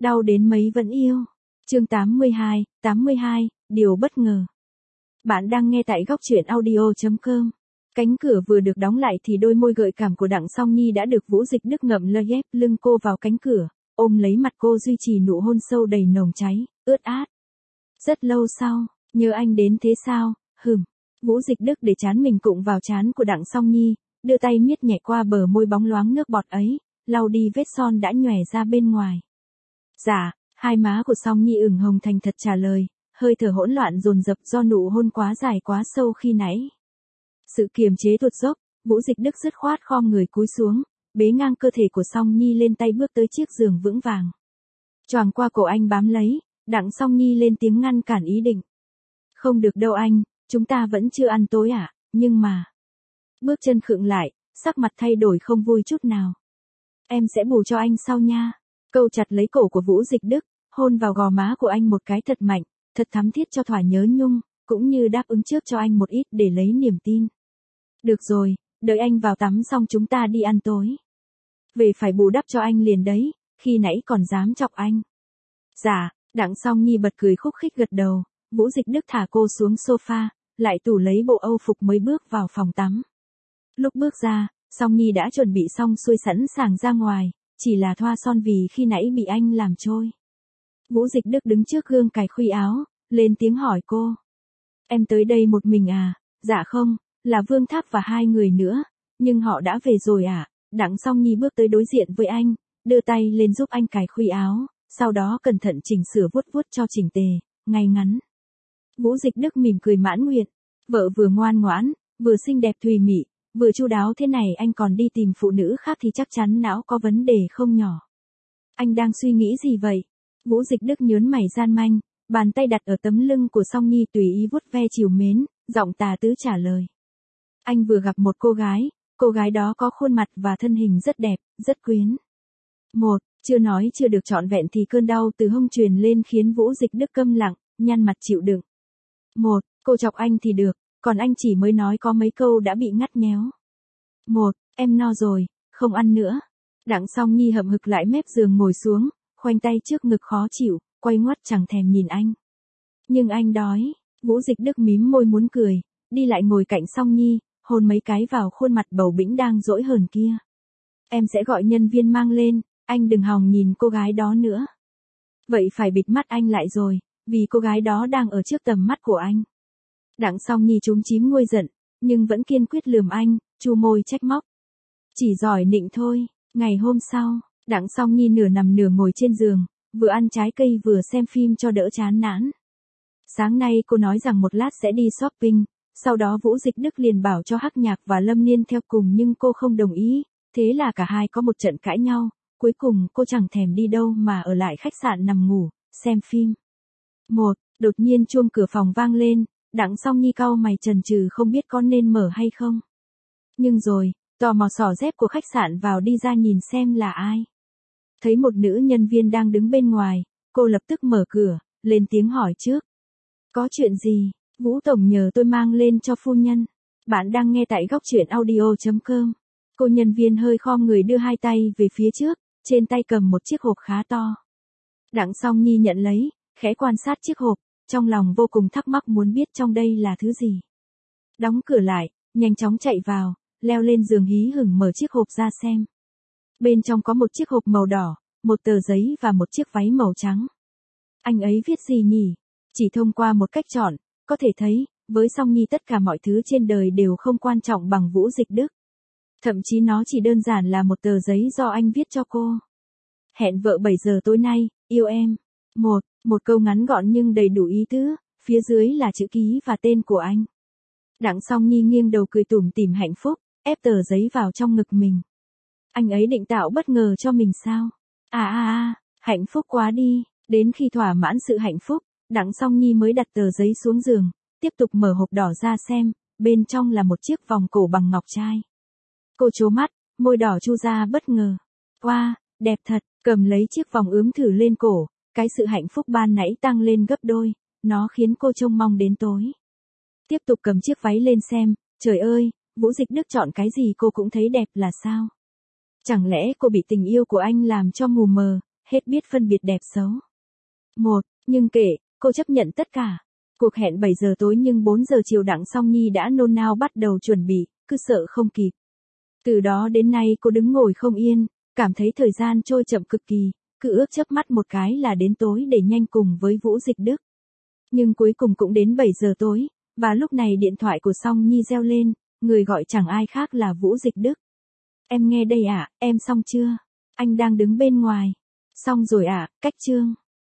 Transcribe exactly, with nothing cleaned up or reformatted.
Đau đến mấy vẫn yêu. Chương tám mươi hai, tám mươi hai, điều bất ngờ. Bạn đang nghe tại góc truyện audio chấm com. Cánh cửa vừa được đóng lại thì đôi môi gợi cảm của Đặng Song Nhi đã được Vũ Dịch Đức ngậm lơ ghép lưng cô vào cánh cửa, ôm lấy mặt cô duy trì nụ hôn sâu đầy nồng cháy, ướt át. Rất lâu sau, nhớ anh đến thế sao, hừm. Vũ Dịch Đức để trán mình cụng vào trán của Đặng Song Nhi, đưa tay miết nhẹ qua bờ môi bóng loáng nước bọt ấy, lau đi vết son đã nhòe ra bên ngoài. Dạ, hai má của Song Nhi ửng hồng thành thật trả lời, hơi thở hỗn loạn dồn dập do nụ hôn quá dài quá sâu khi nãy. Sự kiềm chế tuột dốc, Vũ Dịch Đức dứt khoát khom người cúi xuống, bế ngang cơ thể của Song Nhi lên tay bước tới chiếc giường vững vàng. Choàng qua cổ anh bám lấy, Đặng Song Nhi lên tiếng ngăn cản ý định. Không được đâu anh, chúng ta vẫn chưa ăn tối à, nhưng mà... Bước chân khựng lại, sắc mặt thay đổi không vui chút nào. Em sẽ bù cho anh sau nha. Câu chặt lấy cổ của Vũ Dịch Đức, hôn vào gò má của anh một cái thật mạnh, thật thắm thiết cho thỏa nhớ nhung, cũng như đáp ứng trước cho anh một ít để lấy niềm tin. Được rồi, đợi anh vào tắm xong chúng ta đi ăn tối. Về phải bù đắp cho anh liền đấy, khi nãy còn dám chọc anh. Dạ, Đặng Song Nhi bật cười khúc khích gật đầu, Vũ Dịch Đức thả cô xuống sofa, lại tủ lấy bộ âu phục mới bước vào phòng tắm. Lúc bước ra, Song Nhi đã chuẩn bị xong xuôi sẵn sàng ra ngoài, chỉ là thoa son vì khi nãy bị anh làm trôi. Vũ Dịch Đức đứng trước gương cài khuy áo, lên tiếng hỏi cô. Em tới đây một mình à? Dạ không, là Vương Tháp và hai người nữa, nhưng họ đã về rồi à? Đặng Song Nhi bước tới đối diện với anh, đưa tay lên giúp anh cài khuy áo, sau đó cẩn thận chỉnh sửa vuốt vuốt cho chỉnh tề, ngay ngắn. Vũ Dịch Đức mỉm cười mãn nguyện, vợ vừa ngoan ngoãn, vừa xinh đẹp thùy mị, vừa chu đáo thế này anh còn đi tìm phụ nữ khác thì chắc chắn não có vấn đề không nhỏ. Anh đang suy nghĩ gì vậy? Vũ Dịch Đức nhớn mày gian manh, bàn tay đặt ở tấm lưng của Song Nhi tùy ý vuốt ve chiều mến, giọng tà tứ trả lời. Anh vừa gặp một cô gái, cô gái đó có khuôn mặt và thân hình rất đẹp, rất quyến. Một, chưa nói chưa được trọn vẹn thì cơn đau từ hông truyền lên khiến Vũ Dịch Đức câm lặng, nhăn mặt chịu đựng. Một, cô chọc anh thì được, còn anh chỉ mới nói có mấy câu đã bị ngắt nhéo. Một, em no rồi, không ăn nữa. Đặng Song Nhi hậm hực lại mép giường ngồi xuống, khoanh tay trước ngực khó chịu, quay ngoắt chẳng thèm nhìn anh. Nhưng anh đói, Vũ Dịch Đức mím môi muốn cười, đi lại ngồi cạnh Song Nhi, hôn mấy cái vào khuôn mặt bầu bĩnh đang dỗi hờn kia. Em sẽ gọi nhân viên mang lên, anh đừng hòng nhìn cô gái đó nữa. Vậy phải bịt mắt anh lại rồi, vì cô gái đó đang ở trước tầm mắt của anh. Đặng Song Nhi chúm chím nguôi giận, nhưng vẫn kiên quyết lườm anh, chu môi trách móc. Chỉ giỏi nịnh thôi. Ngày hôm sau, Đặng Song Nhi nửa nằm nửa ngồi trên giường, vừa ăn trái cây vừa xem phim cho đỡ chán nản. Sáng nay cô nói rằng một lát sẽ đi shopping, sau đó Vũ Dịch Đức liền bảo cho Hắc Nhạc và Lâm Niên theo cùng nhưng cô không đồng ý, thế là cả hai có một trận cãi nhau, cuối cùng cô chẳng thèm đi đâu mà ở lại khách sạn nằm ngủ, xem phim. Một, đột nhiên chuông cửa phòng vang lên, Đặng Song Nhi cau mày chần chừ không biết có nên mở hay không. Nhưng rồi, tò mò xỏ dép của khách sạn vào đi ra nhìn xem là ai. Thấy một nữ nhân viên đang đứng bên ngoài, cô lập tức mở cửa, lên tiếng hỏi trước. Có chuyện gì, Vũ Tổng nhờ tôi mang lên cho phu nhân. Bạn đang nghe tại góc truyện audio chấm com. Cô nhân viên hơi khom người đưa hai tay về phía trước, trên tay cầm một chiếc hộp khá to. Đặng Song Nhi nhận lấy, khẽ quan sát chiếc hộp, trong lòng vô cùng thắc mắc muốn biết trong đây là thứ gì. Đóng cửa lại, nhanh chóng chạy vào, leo lên giường hí hửng mở chiếc hộp ra xem. Bên trong có một chiếc hộp màu đỏ, một tờ giấy và một chiếc váy màu trắng. Anh ấy viết gì nhỉ? Chỉ thông qua một cách chọn, có thể thấy, với Song Nhi tất cả mọi thứ trên đời đều không quan trọng bằng Vũ Dịch Đức. Thậm chí nó chỉ đơn giản là một tờ giấy do anh viết cho cô. Hẹn vợ bảy giờ tối nay, yêu em. Một, một câu ngắn gọn nhưng đầy đủ ý tứ, phía dưới là chữ ký và tên của anh. Đặng Song Nhi nghiêng đầu cười tủm tỉm hạnh phúc, ép tờ giấy vào trong ngực mình. Anh ấy định tạo bất ngờ cho mình sao? À à à, hạnh phúc quá đi. Đến khi thỏa mãn sự hạnh phúc, Đặng Song Nhi mới đặt tờ giấy xuống giường, tiếp tục mở hộp đỏ ra xem, bên trong là một chiếc vòng cổ bằng ngọc trai. Cô trố mắt, môi đỏ chu ra bất ngờ. Wow, đẹp thật, cầm lấy chiếc vòng ướm thử lên cổ, cái sự hạnh phúc ban nãy tăng lên gấp đôi, nó khiến cô trông mong đến tối. Tiếp tục cầm chiếc váy lên xem, trời ơi, Vũ Dịch Đức chọn cái gì cô cũng thấy đẹp là sao? Chẳng lẽ cô bị tình yêu của anh làm cho mù mờ, hết biết phân biệt đẹp xấu. Một, nhưng kệ, cô chấp nhận tất cả. Cuộc hẹn bảy giờ tối nhưng bốn giờ chiều Đặng Song Nhi đã nôn nao bắt đầu chuẩn bị, cứ sợ không kịp. Từ đó đến nay cô đứng ngồi không yên, cảm thấy thời gian trôi chậm cực kỳ, cứ ước chớp mắt một cái là đến tối để nhanh cùng với Vũ Dịch Đức. Nhưng cuối cùng cũng đến bảy giờ tối, và lúc này điện thoại của Song Nhi reo lên, người gọi chẳng ai khác là Vũ Dịch Đức. Em nghe đây ạ, à, em xong chưa? Anh đang đứng bên ngoài. Xong rồi ạ, à, cách chương.